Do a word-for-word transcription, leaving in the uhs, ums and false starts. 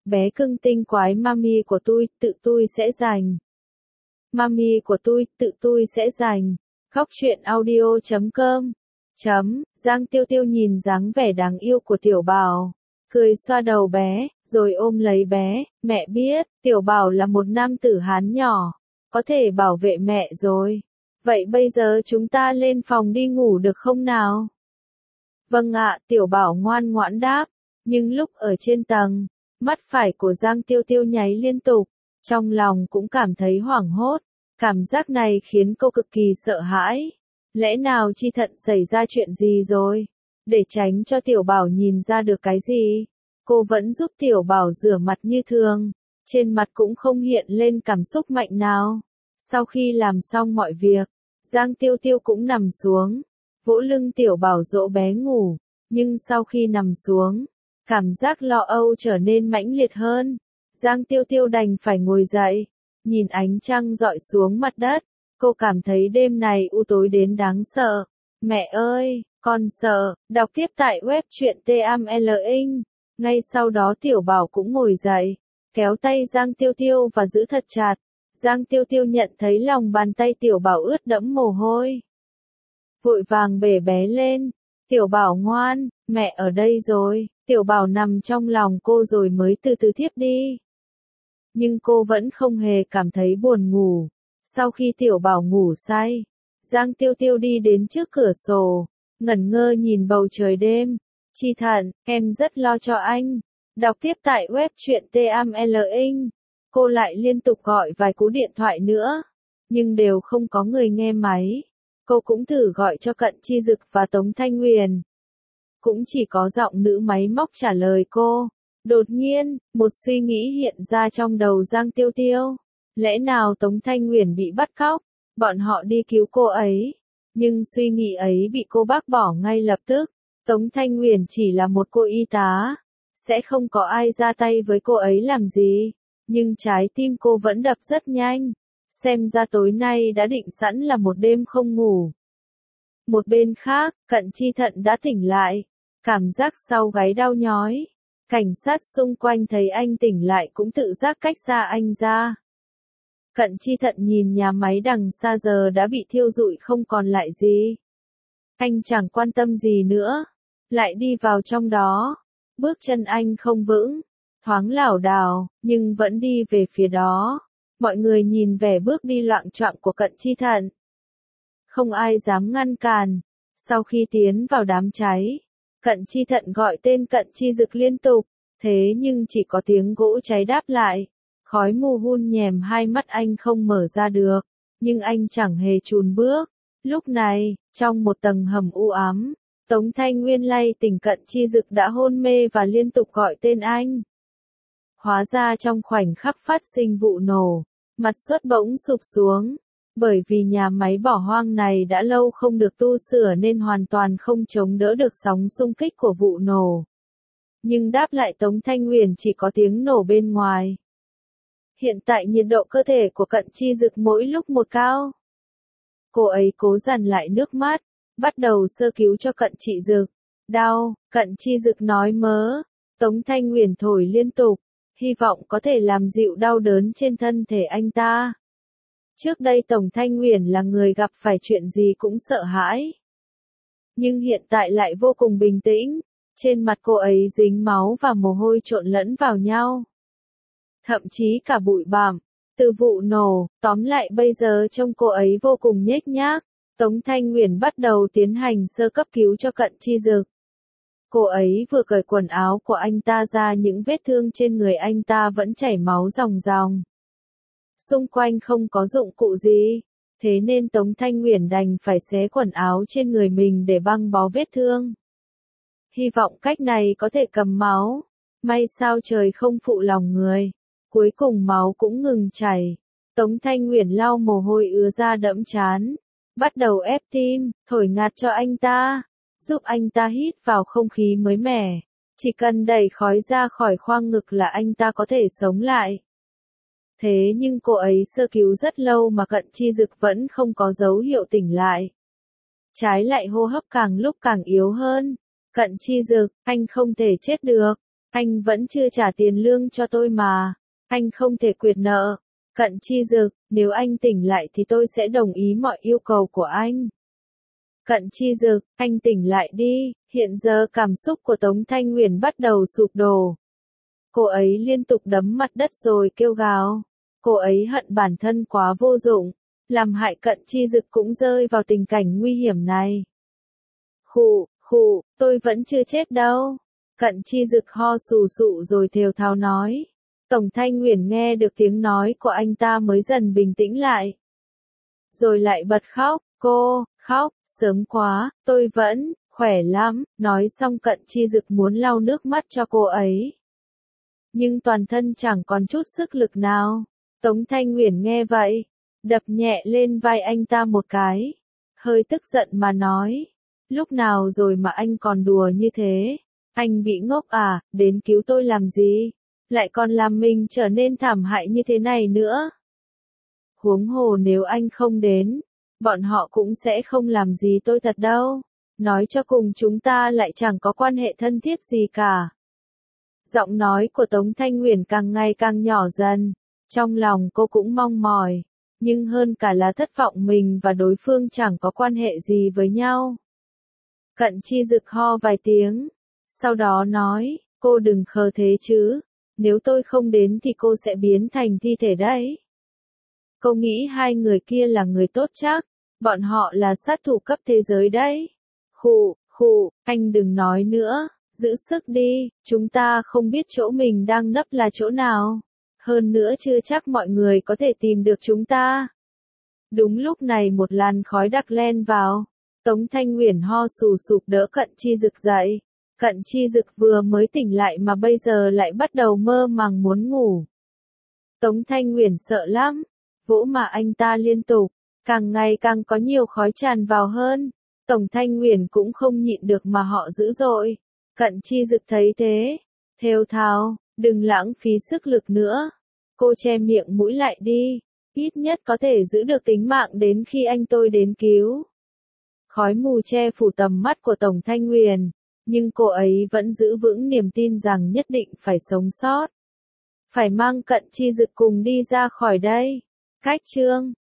bé cưng tinh quái mami của tôi, tự tôi sẽ giành. Mami của tôi, tự tôi sẽ giành. Khóc chuyện audio chấm com chấm Giang Tiêu Tiêu nhìn dáng vẻ đáng yêu của Tiểu Bảo, cười xoa đầu bé, rồi ôm lấy bé. Mẹ biết, Tiểu Bảo là một nam tử Hán nhỏ, có thể bảo vệ mẹ rồi. Vậy bây giờ chúng ta lên phòng đi ngủ được không nào? Vâng ạ, Tiểu Bảo ngoan ngoãn đáp. Nhưng lúc ở trên tầng, mắt phải của Giang Tiêu Tiêu nháy liên tục, trong lòng cũng cảm thấy hoảng hốt. Cảm giác này khiến cô cực kỳ sợ hãi. Lẽ nào Chi Thận xảy ra chuyện gì rồi? Để tránh cho Tiểu Bảo nhìn ra được cái gì, cô vẫn giúp Tiểu Bảo rửa mặt như thường, trên mặt cũng không hiện lên cảm xúc mạnh nào. Sau khi làm xong mọi việc, Giang Tiêu Tiêu cũng nằm xuống, vỗ lưng Tiểu Bảo dỗ bé ngủ, nhưng sau khi nằm xuống, cảm giác lo âu trở nên mãnh liệt hơn. Giang Tiêu Tiêu đành phải ngồi dậy, nhìn ánh trăng rọi xuống mặt đất, cô cảm thấy đêm này u tối đến đáng sợ. Mẹ ơi, con sợ. Đọc tiếp tại web truyện T M L ing. Ngay sau đó Tiểu Bảo cũng ngồi dậy, kéo tay Giang Tiêu Tiêu và giữ thật chặt. Giang Tiêu Tiêu nhận thấy lòng bàn tay Tiểu Bảo ướt đẫm mồ hôi, vội vàng bế bé lên. Tiểu Bảo ngoan, mẹ ở đây rồi. Tiểu Bảo nằm trong lòng cô rồi mới từ từ thiếp đi. Nhưng cô vẫn không hề cảm thấy buồn ngủ. Sau khi Tiểu Bảo ngủ say, Giang Tiêu Tiêu đi đến trước cửa sổ, ngẩn ngơ nhìn bầu trời đêm. Chi Thận, em rất lo cho anh. Đọc tiếp tại web truyện T M L ing. Cô lại liên tục gọi vài cú điện thoại nữa, nhưng đều không có người nghe máy. Cô cũng thử gọi cho Cận Chi Dực và Tống Thanh Nguyền, cũng chỉ có giọng nữ máy móc trả lời cô. Đột nhiên, một suy nghĩ hiện ra trong đầu Giang Tiêu Tiêu. Lẽ nào Tống Thanh Nguyền bị bắt cóc, bọn họ đi cứu cô ấy? Nhưng suy nghĩ ấy bị cô bác bỏ ngay lập tức. Tống Thanh Nguyền chỉ là một cô y tá, sẽ không có ai ra tay với cô ấy làm gì. Nhưng trái tim cô vẫn đập rất nhanh. Xem ra tối nay đã định sẵn là một đêm không ngủ. Một bên khác, Cận Chi Thận đã tỉnh lại, cảm giác sau gáy đau nhói. Cảnh sát xung quanh thấy anh tỉnh lại cũng tự giác cách xa anh ra. Cận Chi Thận nhìn nhà máy đằng xa giờ đã bị thiêu rụi không còn lại gì. Anh chẳng quan tâm gì nữa, lại đi vào trong đó. Bước chân anh không vững, thoáng lảo đảo, nhưng vẫn đi về phía đó. Mọi người nhìn vẻ bước đi loạng choạng của Cận Chi Thận, không ai dám ngăn cản. Sau khi tiến vào đám cháy, Cận Chi Thận gọi tên Cận Chi Dực liên tục, thế nhưng chỉ có tiếng gỗ cháy đáp lại. Khói mù hun nhèm hai mắt anh không mở ra được, nhưng anh chẳng hề chùn bước. Lúc này, trong một tầng hầm u ám, Tống Thanh Nguyên lay tỉnh Cận Chi Dực đã hôn mê và liên tục gọi tên anh. Hóa ra trong khoảnh khắc phát sinh vụ nổ, mặt suất bỗng sụp xuống. Bởi vì nhà máy bỏ hoang này đã lâu không được tu sửa nên hoàn toàn không chống đỡ được sóng xung kích của vụ nổ. Nhưng đáp lại Tống Thanh Nguyền chỉ có tiếng nổ bên ngoài. Hiện tại nhiệt độ cơ thể của Cận Chi Dực mỗi lúc một cao. Cô ấy cố dằn lại nước mắt, bắt đầu sơ cứu cho Cận Chi Dực. Đau, Cận Chi Dực nói mớ. Tống Thanh Nguyền thổi liên tục, hy vọng có thể làm dịu đau đớn trên thân thể anh ta. Trước đây Tống Thanh Nguyền là người gặp phải chuyện gì cũng sợ hãi. Nhưng hiện tại lại vô cùng bình tĩnh, trên mặt cô ấy dính máu và mồ hôi trộn lẫn vào nhau. Thậm chí cả bụi bặm, từ vụ nổ, tóm lại bây giờ trông cô ấy vô cùng nhếch nhác. Tống Thanh Nguyền bắt đầu tiến hành sơ cấp cứu cho Cận Chi Dực. Cô ấy vừa cởi quần áo của anh ta ra, những vết thương trên người anh ta vẫn chảy máu ròng ròng. Xung quanh không có dụng cụ gì, thế nên Tống Thanh Nguyền đành phải xé quần áo trên người mình để băng bó vết thương. Hy vọng cách này có thể cầm máu. May sao trời không phụ lòng người. Cuối cùng máu cũng ngừng chảy. Tống Thanh Nguyền lau mồ hôi ứa ra đẫm trán, bắt đầu ép tim, thổi ngạt cho anh ta, giúp anh ta hít vào không khí mới mẻ. Chỉ cần đẩy khói ra khỏi khoang ngực là anh ta có thể sống lại. Thế nhưng cô ấy sơ cứu rất lâu mà Cận Chi Dực vẫn không có dấu hiệu tỉnh lại. Trái lại hô hấp càng lúc càng yếu hơn. Cận Chi Dực, anh không thể chết được. Anh vẫn chưa trả tiền lương cho tôi mà. Anh không thể quyệt nợ. Cận Chi Dực, nếu anh tỉnh lại thì tôi sẽ đồng ý mọi yêu cầu của anh. Cận Chi Dực, anh tỉnh lại đi. Hiện giờ cảm xúc của Tống Thanh Nguyền bắt đầu sụp đổ. Cô ấy liên tục đấm mặt đất rồi kêu gào. Cô ấy hận bản thân quá vô dụng, làm hại Cận Chi Dực cũng rơi vào tình cảnh nguy hiểm này. Khụ, khụ, tôi vẫn chưa chết đâu. Cận Chi Dực ho sù sụ rồi thều thào nói. Tổng Thanh Nguyền nghe được tiếng nói của anh ta mới dần bình tĩnh lại. Rồi lại bật khóc, cô, khóc, sớm quá, tôi vẫn, khỏe lắm, nói xong Cận Chi Dực muốn lau nước mắt cho cô ấy. Nhưng toàn thân chẳng còn chút sức lực nào. Tống Thanh Nguyền nghe vậy, đập nhẹ lên vai anh ta một cái, hơi tức giận mà nói. Lúc nào rồi mà anh còn đùa như thế? Anh bị ngốc à, đến cứu tôi làm gì? Lại còn làm mình trở nên thảm hại như thế này nữa. Huống hồ nếu anh không đến, bọn họ cũng sẽ không làm gì tôi thật đâu. Nói cho cùng chúng ta lại chẳng có quan hệ thân thiết gì cả. Giọng nói của Tống Thanh Nguyền càng ngày càng nhỏ dần. Trong lòng cô cũng mong mỏi, nhưng hơn cả là thất vọng mình và đối phương chẳng có quan hệ gì với nhau. Cận Chi Dực ho vài tiếng, sau đó nói, cô đừng khờ thế chứ, nếu tôi không đến thì cô sẽ biến thành thi thể đấy. Cô nghĩ hai người kia là người tốt chắc, bọn họ là sát thủ cấp thế giới đấy. Khụ, khụ, anh đừng nói nữa, giữ sức đi, chúng ta không biết chỗ mình đang nấp là chỗ nào. Hơn nữa chưa chắc mọi người có thể tìm được chúng ta. Đúng lúc này một làn khói đặc len vào. Tống Thanh Nguyền ho sù sụp đỡ Cận Chi Dực dậy. Cận Chi Dực vừa mới tỉnh lại mà bây giờ lại bắt đầu mơ màng muốn ngủ. Tống Thanh Nguyền sợ lắm. Vỗ mà anh ta liên tục. Càng ngày càng có nhiều khói tràn vào hơn. Tổng Thanh Nguyền cũng không nhịn được mà họ dữ dội. Cận Chi Dực thấy thế. Thều thào, đừng lãng phí sức lực nữa. Cô che miệng mũi lại đi, ít nhất có thể giữ được tính mạng đến khi anh tôi đến cứu. Khói mù che phủ tầm mắt của Tổng Thanh Nguyền, nhưng cô ấy vẫn giữ vững niềm tin rằng nhất định phải sống sót. Phải mang Cận Chi Dực cùng đi ra khỏi đây. Cách chương